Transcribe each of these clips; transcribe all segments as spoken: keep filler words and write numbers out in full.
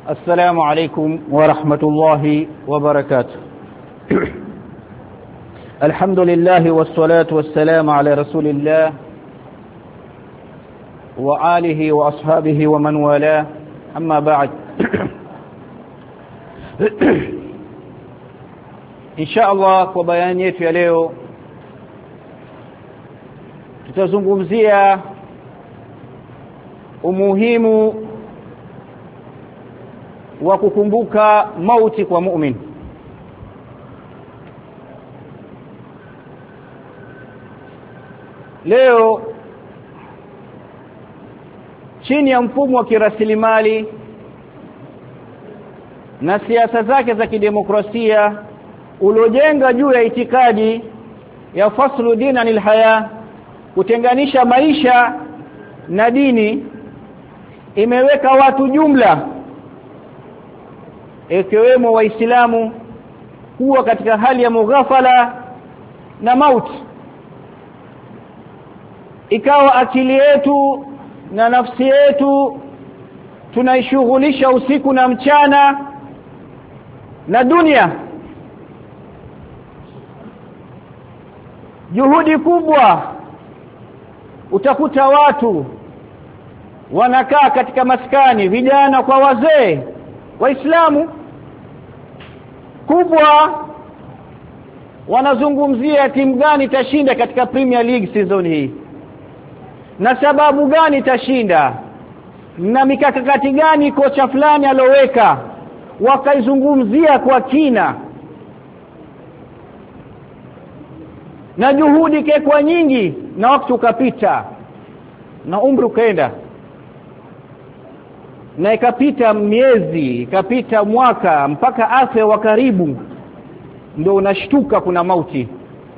السلام عليكم ورحمة الله وبركاته. الحمد لله والصلاة والسلام على رسول الله وآله وأصحابه ومن والاه. أما بعد. إن شاء الله kwa bayani yetu ya leo tutazungumzia umuhimu wa kukumbuka mauti kwa mu'min. Leo chini ya mfumo wa kirasilimali na siasa zake za kidemokrasia uliojenga juu ya itikadi ya faslu dini anil haya, kutenganisha maisha na dini, imeweka watu jumla ikiwemo waislamu kuwa katika hali ya mughafala na mauti. Ikawa akili yetu na nafsi yetu tunaishughulisha usiku na mchana na dunia. Juhudi kubwa, utakuta watu wanakaa katika maskani, vijana kwa wazee, waislamu kubwa, wanazungumzia timu gani itashinda katika Premier League season hii, na sababu gani itashinda, na mikakati gani kocha fulani aloweka, wakaizungumzia kwa kina. Na juhudi kekwa nyingi, na wakati ukapita na umri ukaenda, na ikapita miezi, ikapita mwaka, mpaka afe wa karibu, ndio unashtuka kuna mauti.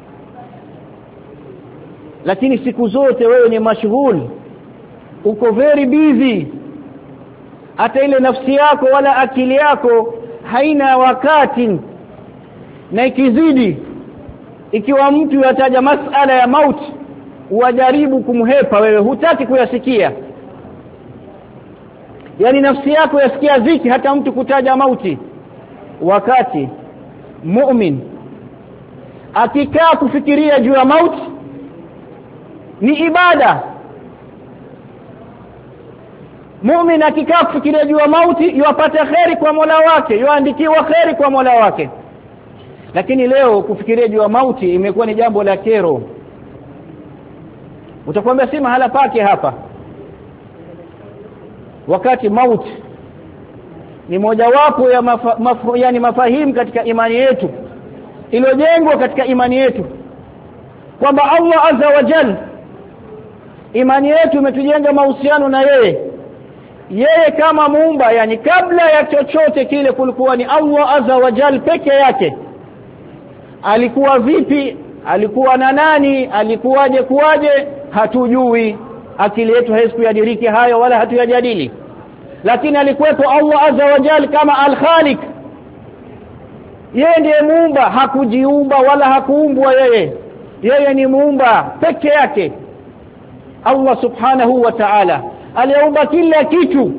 Lakini siku zote wewe ni mashughuli, uko very busy, hata ile nafsi yako wala akili yako haina wakati. Na ikizidi, ikiwa mtu yataja masala ya mauti, uwajaribu kumhepa, wewe hutaki kuyasikia. Yani nafsi yako yasikia ziki hata mtu kutaja mauti. Wakati mu'min akikaa kufikiria juu ya mauti ni ibada. Mu'min akikaa kufikiria juu ya mauti yupata khairi kwa Mola wake, yuandikiwa khairi kwa Mola wake. Lakini leo kufikiria juu ya mauti imekuwa ni jambo la kero. Utakwambia si mahala pake hapa, wakati mauti ni mojawapo ya mafa, maf, yani mafahimu katika imani yetu, iliyojengwa katika imani yetu kwamba Allah azza wa jalla, imani yetu imetujenga mahusiano na yeye yeye kama muumba. Yani kabla ya chochote kile kulikuwa ni Allah azza wa jalla peke yake. Alikuwa vipi, alikuwa na nani, alikuwaje kuwaje, hatujui. Akili yetu haiwezi kuyadiriki hayo wala hatuyajadili. Lakini alikuwepo Allah azza wa jalla kama al-Khaliq. Yeye ndiye muumba, hakujiumba wala hakuumbwa yeye. Yeye ni muumba peke yake. Allah subhanahu wa ta'ala aliumba kila kitu.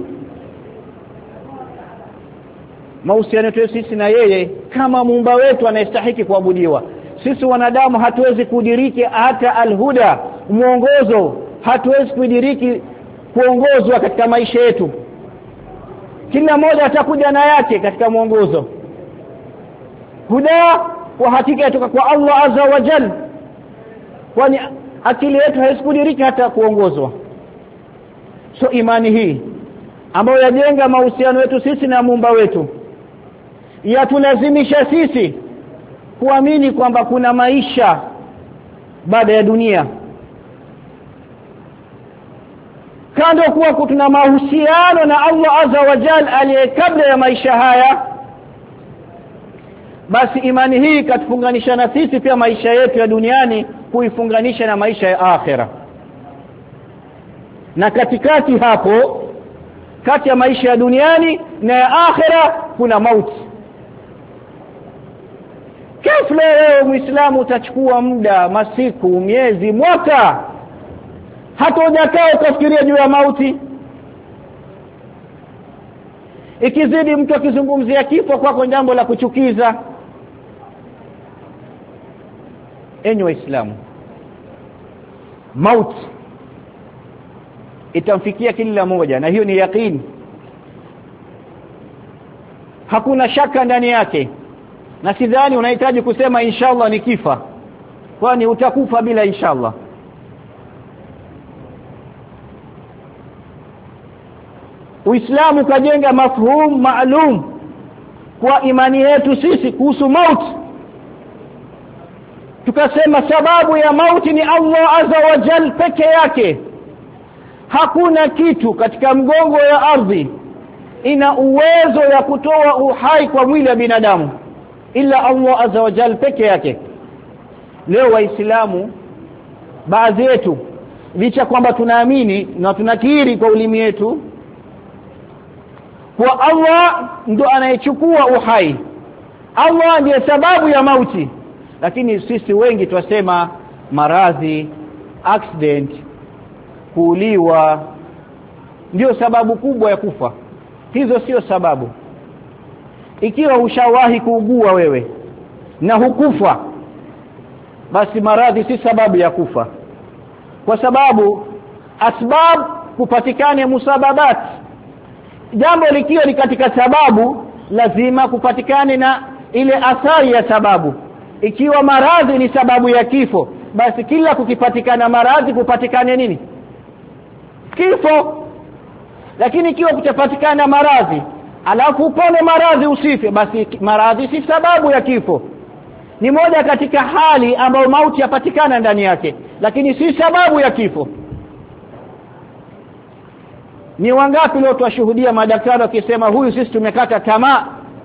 Mahusiano yetu sisi na yeye kama muumba wetu anayestahili kuabudiwa. Sisi wanadamu hatuwezi kudiriki hata al-huda, mwongozo, hatuwezi kudiriki kuongozwa katika maisha yetu. Kila mmoja atakuja na yake katika mwongozo. Huda kwa hakika kutoka kwa Allah azza wa jalla, kwani akili yetu haiwezi kudiriki hata kuongozwa. So imani hii ambayo yajenga mahusiano yetu sisi na muumba wetu, yatulazimisha sisi kuamini kwamba kuna maisha baada ya dunia. Kando kuwa kutuna mahusiano na Allah azza wa jalla aliye kabla ya maisha haya, basi imani hii katufunganisha na sisi pia maisha yetu ya duniani kuifunganisha na maisha ya akhera. Na katikati hapo, kati ya maisha ya duniani na ya akhera, kuna mauti. Kafla wewe Muislamu utachukua muda, masiku, miezi, mwaka, hata hujakaa ukafikiria juu ya mauti? ikizidi mtu akizungumzia kifo kwako jambo la kuchukiza. Enyi Waislamu, mauti itamfikia kila mmoja, na hiyo ni yakini, hakuna shaka ndani yake. Na sidhani unahitaji kusema inshallah nikifa, kwani utakufa bila inshallah. Uislamu kajenga mafhum maalum kwa imani yetu sisi kuhusu mauti. Tukasema sababu ya mauti ni Allah azza wa jal peke yake. Hakuna kitu katika mgongo ya ardhi ina uwezo ya kutoa uhai kwa mwili wa binadamu ila Allah azza wa jal peke yake. Leo Waislamu baadhi yetu, licha kwamba tunaamini na tunakiri kwa ulimi wetu kwa Allah ndo anayechukua uhai, Allah ndiye sababu ya mauti, lakini sisi wengi twasema maradhi, accident, kuuliwa ndio sababu kubwa ya kufa. Hizo sio sababu. Ikiwa ushawahi kuugua wewe na hukufa, basi maradhi si sababu ya kufa, kwa sababu asbab kupatikane musababat. Jambo likiwa ni katika sababu, lazima kupatikane na ile athari ya sababu. Ikiwa maradhi ni sababu ya kifo, basi kila kukipatikana maradhi kupatikane nini? Kifo. Lakini ikiwa kutapatikana maradhi alafu upone maradhi usife, basi maradhi si sababu ya kifo. Ni moja katika hali ambayo mauti yapatikana ndani yake, lakini si sababu ya kifo. Ni wangapi leo tuwashuhudia madaktari wakisema huyu sisi tumekata tamaa?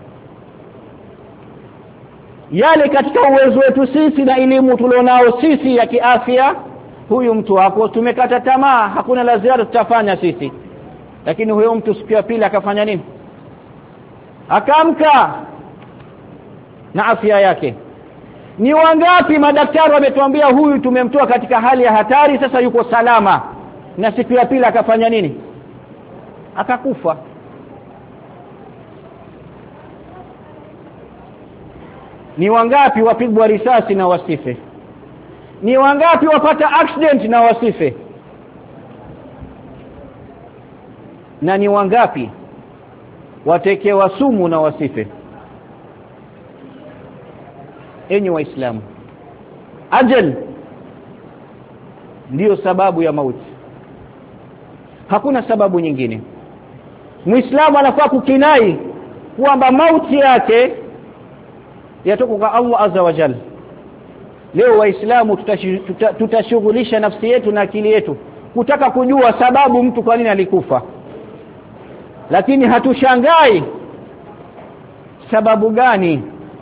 Yale katika uwezo wetu sisi na elimu tulionao sisi ya kiafya, huyu mtu wako tumekata tamaa, hakuna la ziada tutafanya sisi. Lakini huyo mtu siku ya pili akafanya nini? Akamka na afya yake. Ni wangapi madaktari wametuambia huyu tumemtoa katika hali ya hatari, sasa yuko salama, na siku ya pili akafanya nini? Akakufa. Ni wangapi wapigwa risasi na wasife? Ni wangapi wapata accident na wasife? Na ni wangapi watekewa sumu na wasife? Enyi Waislamu, ajal ndiyo sababu ya mauti, hakuna sababu nyingine. Muislamu anafaa kukinai kwamba mauti yake yatoka kwa Allah azza wa jalla. Leo Waislamu tutashughulisha tuta nafsi yetu na akili yetu kutaka kujua sababu mtu kwa nini alikufa, lakini hatushangai sababu gani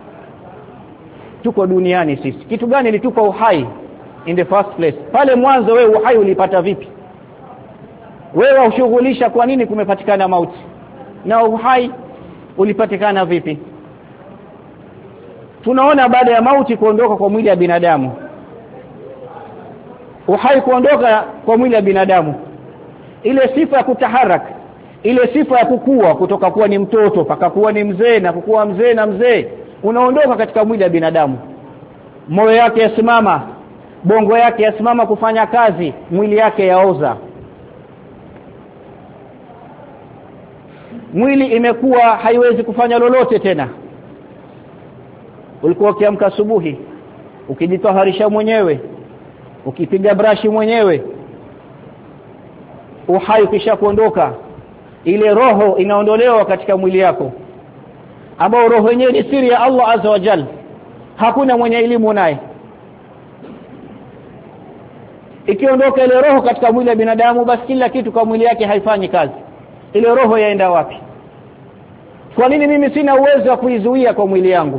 tuko duniani sisi. Kitu gani ilitupa uhai in the first place? Pale mwanzo wewe uhai ulipata vipi? Wewe ushughulisha kwa nini kumepatikana mauti, na uhai ulipatikana vipi? Tunaona baada ya mauti kuondoka kwa mwili wa binadamu, uhai kuondoka kwa mwili wa binadamu, ile sifa ya kutaharaka, ile sifa ya kukua kutoka kuwa ni mtoto mpaka kuwa ni mzee na kukua mzee na mzee, unaondoka katika mwili wa binadamu. Moyo yake yasimama, bongo yake yasimama kufanya kazi, mwili yake yaoza. Mwili imekuwa haiwezi kufanya lolote tena. Ulikuwa ukiamka asubuhi ukijitaharisha mwenyewe, ukipiga brashi mwenyewe, uhai kisha kuondoka, ile roho inaondolewa katika mwili yako, ambao roho yenyewe ni siri ya Allah azza wa jalla, hakuna mwenye elimu naye. Ikiondoka ile roho katika mwili wa binadamu, basi kila kitu kwa mwili yake haifanyi kazi. Ile roho yaenda wapi? Kwa nini mimi sina uwezo wa kuizuia kwa mwili yangu?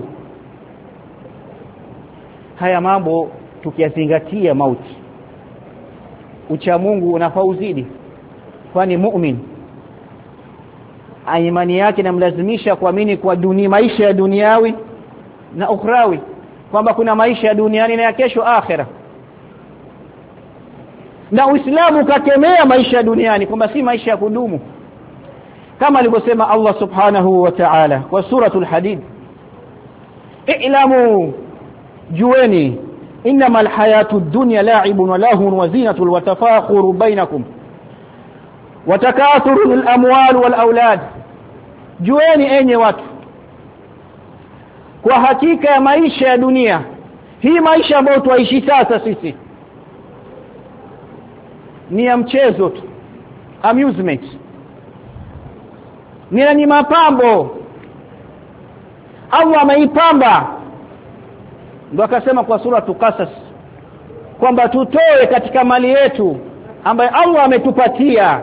Haya mambo tukiyazingatia mauti, ucha Mungu unafauzidi, kwani mu'min imani yake inamlazimisha kuamini kwa dunia, maisha ya duniawi na ukhrawi, kwamba kuna maisha ya duniani na ya kesho akhera. Na Uislamu kakemea maisha ya duniani kwamba si maisha ya kudumu. kama alivyosema Allah subhanahu wa ta'ala kwa suratul Hadid, i'lamu, jueni, innamal hayatud dunya la'ibun wa lahun wa zinatun wa tafakhurun bainakum wa takathurun al-amwal wal aulad. Jueni enye watu, kwa hakika ya maisha ya dunia hii, maisha ambayo tuishi sasa sisi, ni ya mchezo tu, amusement, ni ni mapambo. Allah ameipamba, ndio akasema kwa sura Qasas kwamba tutoe katika mali yetu ambayo Allah ametupatia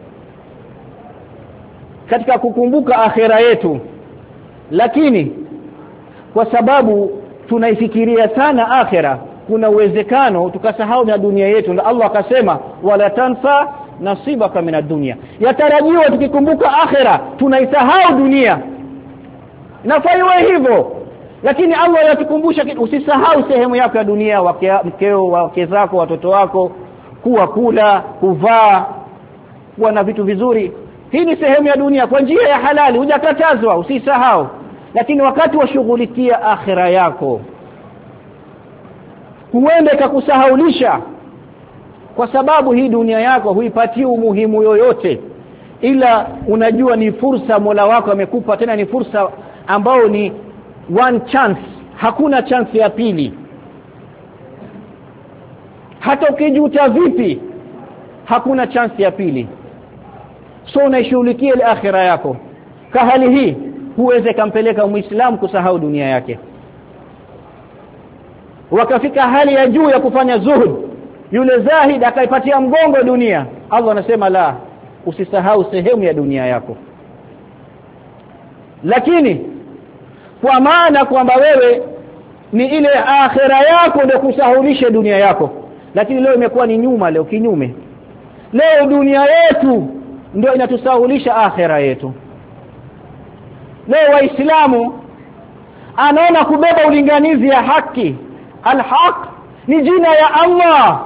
katika kukumbuka akhera yetu, lakini kwa sababu tunaifikiria sana akhera, kuna uwezekano tukasahau na dunia yetu. Na Allah akasema wala tansa nasibaka min ad-dunya, yatarajiwa tukikumbuka akhera tunaisahau dunia. Nafaiwe hivyo, lakini Allah yatukumbusha usisahau sehemu yako ya dunia, mkeo, wake zako, watoto wako, kuwa kula, kuvaa, kuwa na vitu vizuri. Hii ni sehemu ya dunia kwa njia ya halali, hujakatazwa, usisahau. Lakini wakati wa shughulikia akhira yako, huenda ikakusahaulisha, kwa sababu hii dunia yako huipatii umuhimu yoyote, ila unajua ni fursa Mola wako amekupa, tena ni fursa ambao ni one chance, hakuna chance ya pili. Hata ukijuta vipi, hakuna chance ya pili. So unaishughulikia ile akhira yako. Kwa hali hii huweze kampeleka Muislamu kusahau dunia yake, wakafika hali ya juu ya kufanya zuhud. Yule zahid akaipatia mgongo dunia, Allah anasema la, usisahau sehemu ya dunia yako. Lakini kwa maana kwamba wewe ni ile akhira yako ndio kusahulisha dunia yako, lakini leo imekuwa ni nyuma, leo kinyume. Leo dunia yetu ndio inatusahulisha akhira yetu. Leo Waislamu anaona kubeba ulinganizi ya haki, al-haq ni jina ya Allah.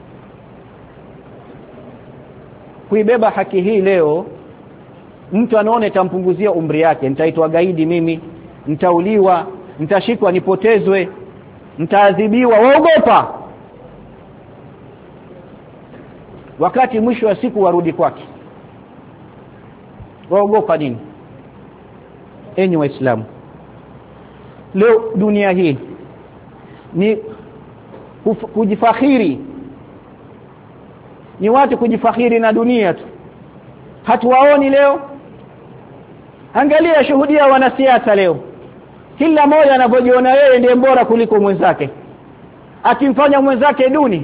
Kuibeba haki hii leo, mtu anaona itampunguzia umri yake, nitaitwa gaidi mimi, nitauliwa, nitashikwa nipotezwe, nitaadhibiwa, waogopa. Wakati mwisho wa siku warudi kwake, waogopa nini? Enyi Waislamu, leo dunia hii ni kujifakhiri, ni watu kujifakhiri na dunia tu. Hatuwaoni leo? Angalia, shuhudia wanasiasa leo, kila mmoja anapojiona yeye ndiye bora kuliko mwenzake, akimfanya mwenzake duni.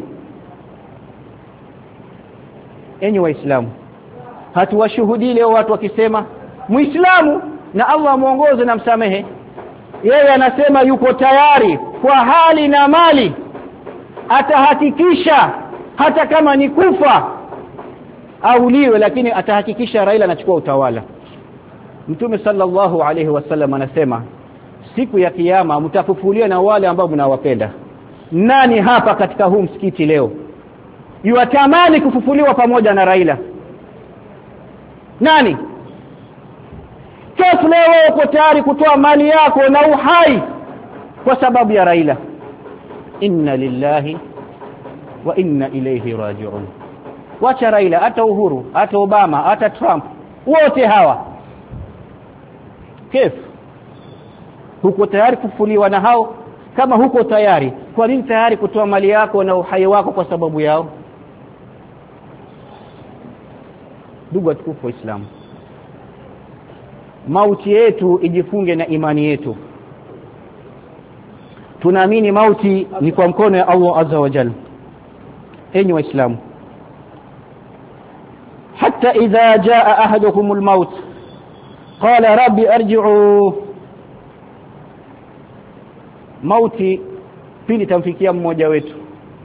Enyi Waislamu, hatuwashuhudii leo watu wakisema Muislamu na Allah muongoze na msamehe, yeye anasema yuko tayari kwa hali na mali, atahakikisha hata kama ni kufa auliwe, lakini atahakikisha Raila anachukua utawala. Mtume sallallahu alaihi wasallam anasema siku ya kiyama mtafufuliwa na wale ambao mnawapenda. Nani hapa katika huu msikiti leo yuatamani kufufuliwa pamoja na Raila? Nani? Kifu leo uko tayari kutoa mali yako na uhai kwa sababu ya Raila? Inna lillahi wa inna ilayhi raji'un. Wacha Raila, hata Uhuru, hata Obama, hata Trump, wote hawa, kifu huko tayari kufufuliwa na hao? Kama huko tayari, kwa nini tayari kutoa mali yako na uhai wako kwa sababu yao? Ndugu watukufu Waislamu, mauti yetu ijifunge na imani yetu. Tunaamini mauti ni kwa mkono ya Allah azza wa jalla. Enyi Waislamu, hatta idha jaa ahadukumul maut qala rabbi arji'u, mauti pili tamfikia mmoja wetu,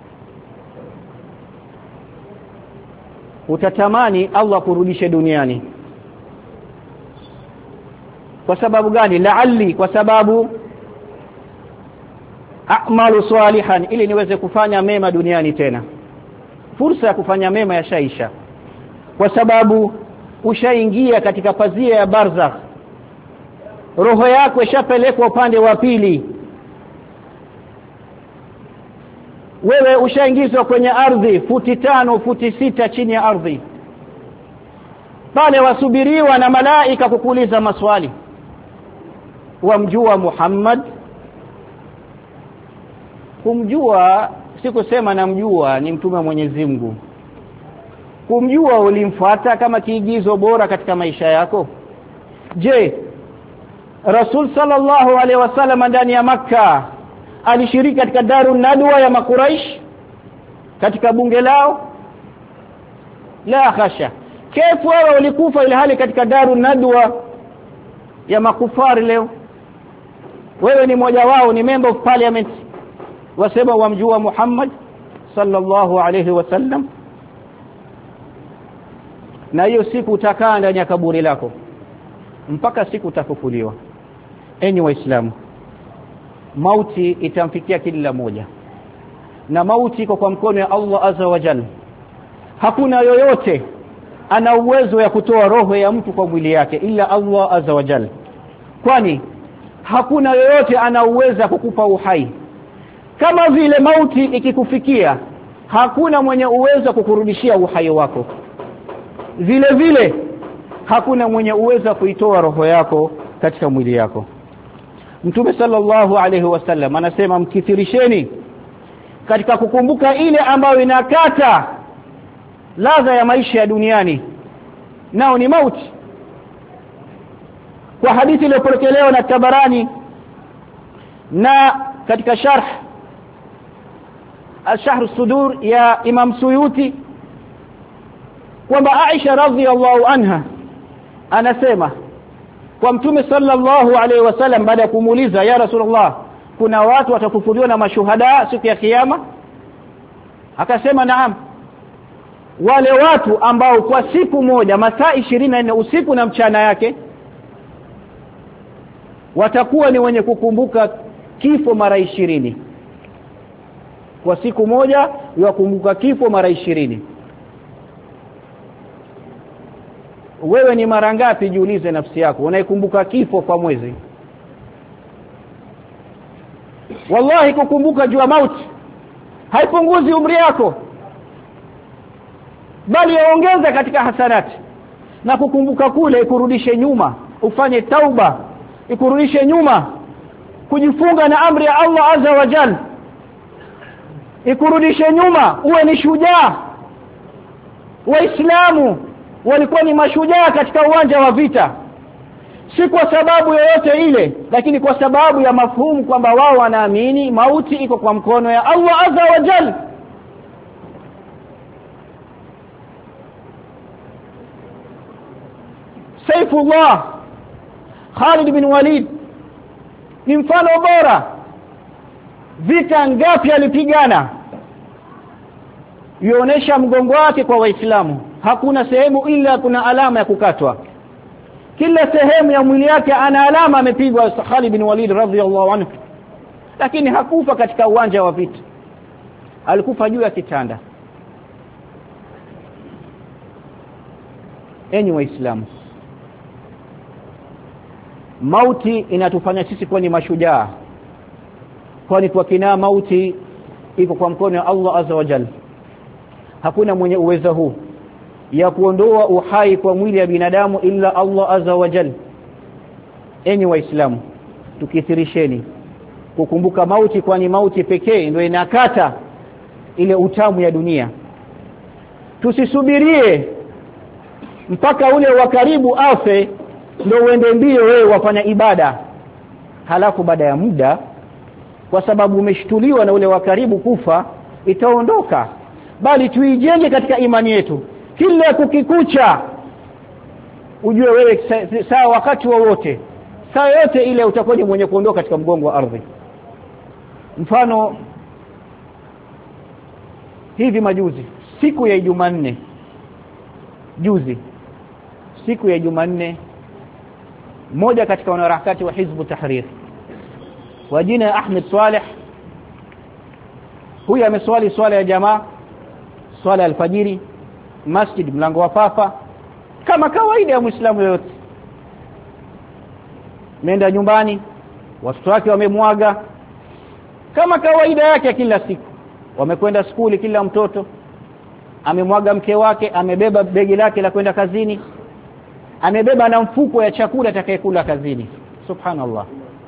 utatamani Allah kurudishe duniani. Kwa sababu gani? La'alli, kwa sababu a'malu salihan, ili niweze kufanya mema duniani tena. Fursa ya kufanya mema yashaisha, kwa sababu ushaingia katika pazia ya barzakh, roho yako ishapelekwa upande wa pili, wewe ushaingizwa kwenye ardhi futi tano futi sita chini ya ardhi. Pale wasubiriwa na malaika kukuuliza maswali. Wamjua Muhammad? Kumjua si kusema namjua, ni mtume wa Mwenyezi Mungu. Kumjua ulimfuata kama kiigizo bora katika maisha yako? Je, Rasul sallallahu alaihi wasallam ndani ya Makka alishiriki katika Darun Nadwa ya Makuraish katika bunge lao? La khasha. Kaifu wewe ulikufa ile hali katika Darun Nadwa ya makufari leo? Wewe ni mmoja wao, ni member of parliament, wasema wamjua Muhammad sallallahu alaihi wasallam. Na hiyo siku utakaa ndani ya kaburi lako mpaka siku utafufuliwa. Enyi Waislamu, mauti itamfikia kila mmoja, na mauti iko kwa mkono ya Allah azza wa jalla. Hakuna yoyote ana uwezo ya kutoa roho ya mtu kwa mwili yake ila Allah azza wa jalla, kwani hakuna yoyote ana uwezo kukupa uhai. Kama vile mauti ikikufikia, hakuna mwenye uwezo kukurudishia uhai wako, vile vile hakuna mwenye uwezo kuitoa roho yako katika mwili yako. Mtume sallallahu alaihi wasallam anasema, mkithirisheni katika kukumbuka ile ambayo inakata ladha ya maisha ya duniani, nao ni mauti. Kwa hadithi iliyopokelewa na Tabarani na katika sharh al-Shahr as-Sudur ya Imam Suyuti, kwamba Aisha radhiyallahu anha anasema kwa Mtume sallallahu alaihi wasallam baada ya kumuuliza, ya Rasulullah, kuna watu watafufuliwa na mashuhada siku ya kiyama? Akasema naam, wale watu ambao kwa siku moja masaa ishirini na nne usiku na mchana yake watakuwa ni wenye kukumbuka kifo mara ishirini. Kwa siku moja wakumbuka kifo mara ishirini. Wewe ni mara ngapi, jiulize nafsi yako, unaikumbuka kifo kwa mwezi? Wallahi kukumbuka jua mauti haipunguzi umri yako, bali yaongeza katika hasanati. Na kukumbuka kule ikurudishe nyuma, ufanye tauba, ikurudishe nyuma kujifunga na amri ya Allah azza wa jalla, ikurudishe nyuma uwe ni shujaa. Waislamu walikuwa ni mashujaa katika uwanja wa vita, si kwa sababu yoyote ile, lakini kwa sababu ya mafhumu kwamba wao wanaamini mauti iko kwa mkono ya Allah azza wa jalla. Saifullah Khalid bin Walid ni mfano bora. Vita ngapi alipigana, yuonesha mgongo wake kwa Waislamu. Hakuna sehemu ila kuna alama ya kukatwa, kila sehemu ya mwili yake ana alama amepigwa Khalid bin Walid radhiyallahu anhu. Lakini hakufa katika uwanja wa vita, alikufa juu ya kitanda. Enyi Waislamu, mauti inatufanya sisi kuwa ni mashujaa, kwani kwa kina mauti iko kwa mkono wa Allah azza wa jalla. Hakuna mwenye uwezo huu ya kuondoa uhai kwa mwili ya binadamu illa Allah azza wa jalla. Enyi Waislamu, tukithirisheni kukumbuka mauti, kwani mauti pekee ndio inakata ile utamu ya dunia. Tusisubirie mpaka ule wa karibu afe ndio uende mbio wewe wafanya ibada, halafu baada ya muda kwa sababu umeshtuliwa na ule wa karibu kufa itaondoka. Bali tuijenge katika imani yetu, kila kukikucha ujue wewe saa wakati wowote, saa yote ile utakuwa ni mwenye kuondoka katika mgongo wa ardhi. Mfano, hivi majuzi siku ya Jumanne, juzi siku ya Jumanne, mmoja katika wanaharakati wa Hizb Tahrir wa jina Ahmed Saleh, huyu ameswali swala ya jamaa, swala alfajiri, masjid mlango wa Fafa, kama kawaida ya Muislamu yote. Nenda nyumbani, watoto wake wamemwaga kama kawaida yake kila siku. Wamekwenda skuli, kila mtoto amemwaga mke wake, amebeba begi lake la kwenda kazini, amebeba na mfuko ya chakula atakayekula kazini. Subhanallah.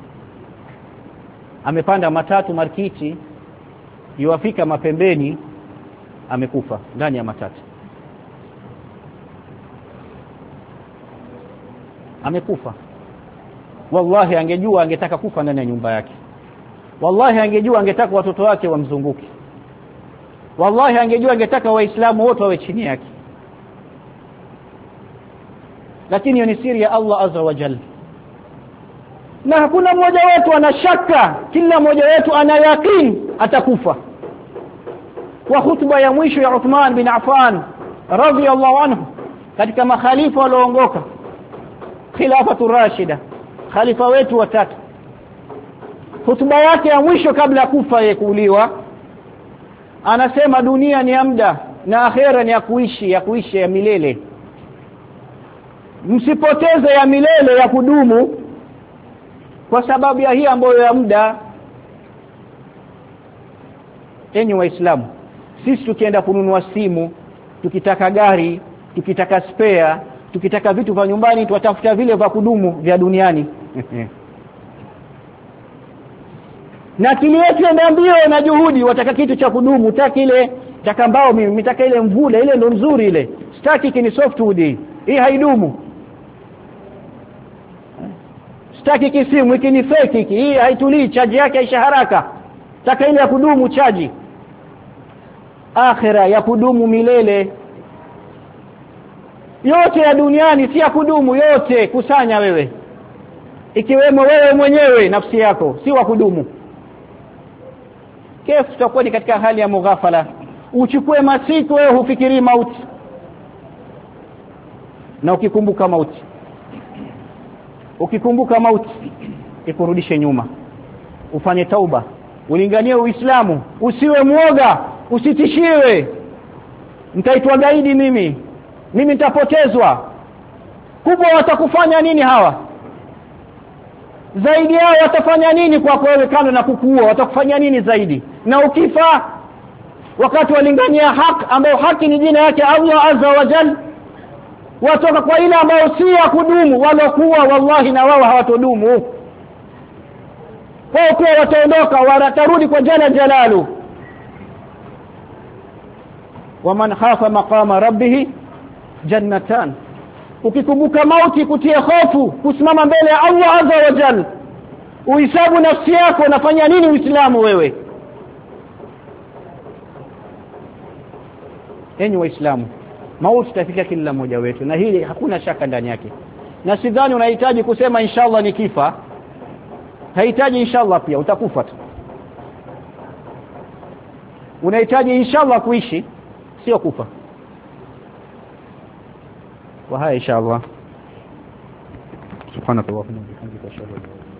Amepanda matatu markiti, yuafika mapembeni, amekufa ndani ya matatu. Amekufa. Wallahi angejua angetaka kufa ndani ya nyumba yake. Wallahi angejua angetaka watoto wake wamzunguke. Wallahi angejua angetaka waislamu wote wawe chini yake. Lakini hiyo ni siri ya Allah azza wa jalla. Na hakuna mmoja wetu ana shaka, kila mmoja wetu ana yakini atakufa. Kwa hutuba ya mwisho ya Uthman bin Affan radhiyallahu anhu katika makhalifa walioongoka khilafatu rashida, khalifa wetu watatu, hutuba yake ya mwisho kabla ya kufa yeye kuuliwa, anasema dunia ni ya muda na akhera ni ya kuishi, ya kuishi ya milele. Msipoteze ya milele ya kudumu kwa sababu ya hii ambayo ya muda. Enyi waislamu, sisi tukienda kununua simu, tukitaka gari, tukitaka spare, tukitaka vitu vya nyumbani, tuwatafuta vile vya kudumu vya duniani. Na kile yetu ndio mbio na juhudi, wataka kitu cha kudumu, utaki ile taka mbao, mimi nitaka ile mvule, ile ndo nzuri ile. Sitaki kini softwood hii. Hii haidumu. Sitaki kisimu hiki ni fake hiki. Hii haitulii, chaji yake haisha haraka. Taka ile ya kudumu chaji. Akhira ya kudumu milele. Yote ya duniani si ya kudumu, yote kusanya wewe. Ikiwemo wewe mwenyewe nafsi yako, si wa kudumu. Kesi tutakuwa ni katika hali ya mughafala. Uchukue masiku wewe hufikiri mauti. Na ukikumbuka mauti, ukikumbuka mauti ikurudishe nyuma, ufanye tauba, ulinganie Uislamu, usiwe muoga, usitishiwe. Nitaitwa gaidi mimi, mimi nitapotezwa. Kubwa watakufanya nini hawa? Zaidi yao watafanya nini kwa wewe kando na kukuua? Watakufanya nini zaidi? Na ukifa wakati walingania haki, ambayo haki ni jina yake Allah azza wa jalla, watoka kwa ile ambayo si ya kudumu, walokuwa wallahi na wao hawatodumu. Wao kwa wataondoka, watarudi kwa jana jalalu. Waman khafa maqama rabbih jannatan. Ukikumbuka mauti kutia hofu, kusimama mbele ya Allah azza wa jalla, uhisabu nafsi yako, unafanya nini Uislamu wewe? Enyi waislamu, mauti itafika kila mmoja wetu, na hili hakuna shaka ndani yake. Na sidhani unahitaji kusema inshallah nikifa. Haihitaji inshallah, pia utakufa tu. Unahitaji inshallah kuishi, sio kufa. Kwa haya inshallah. Subhanallah wa bihamdihi, ashhadu an la ilaha illa anta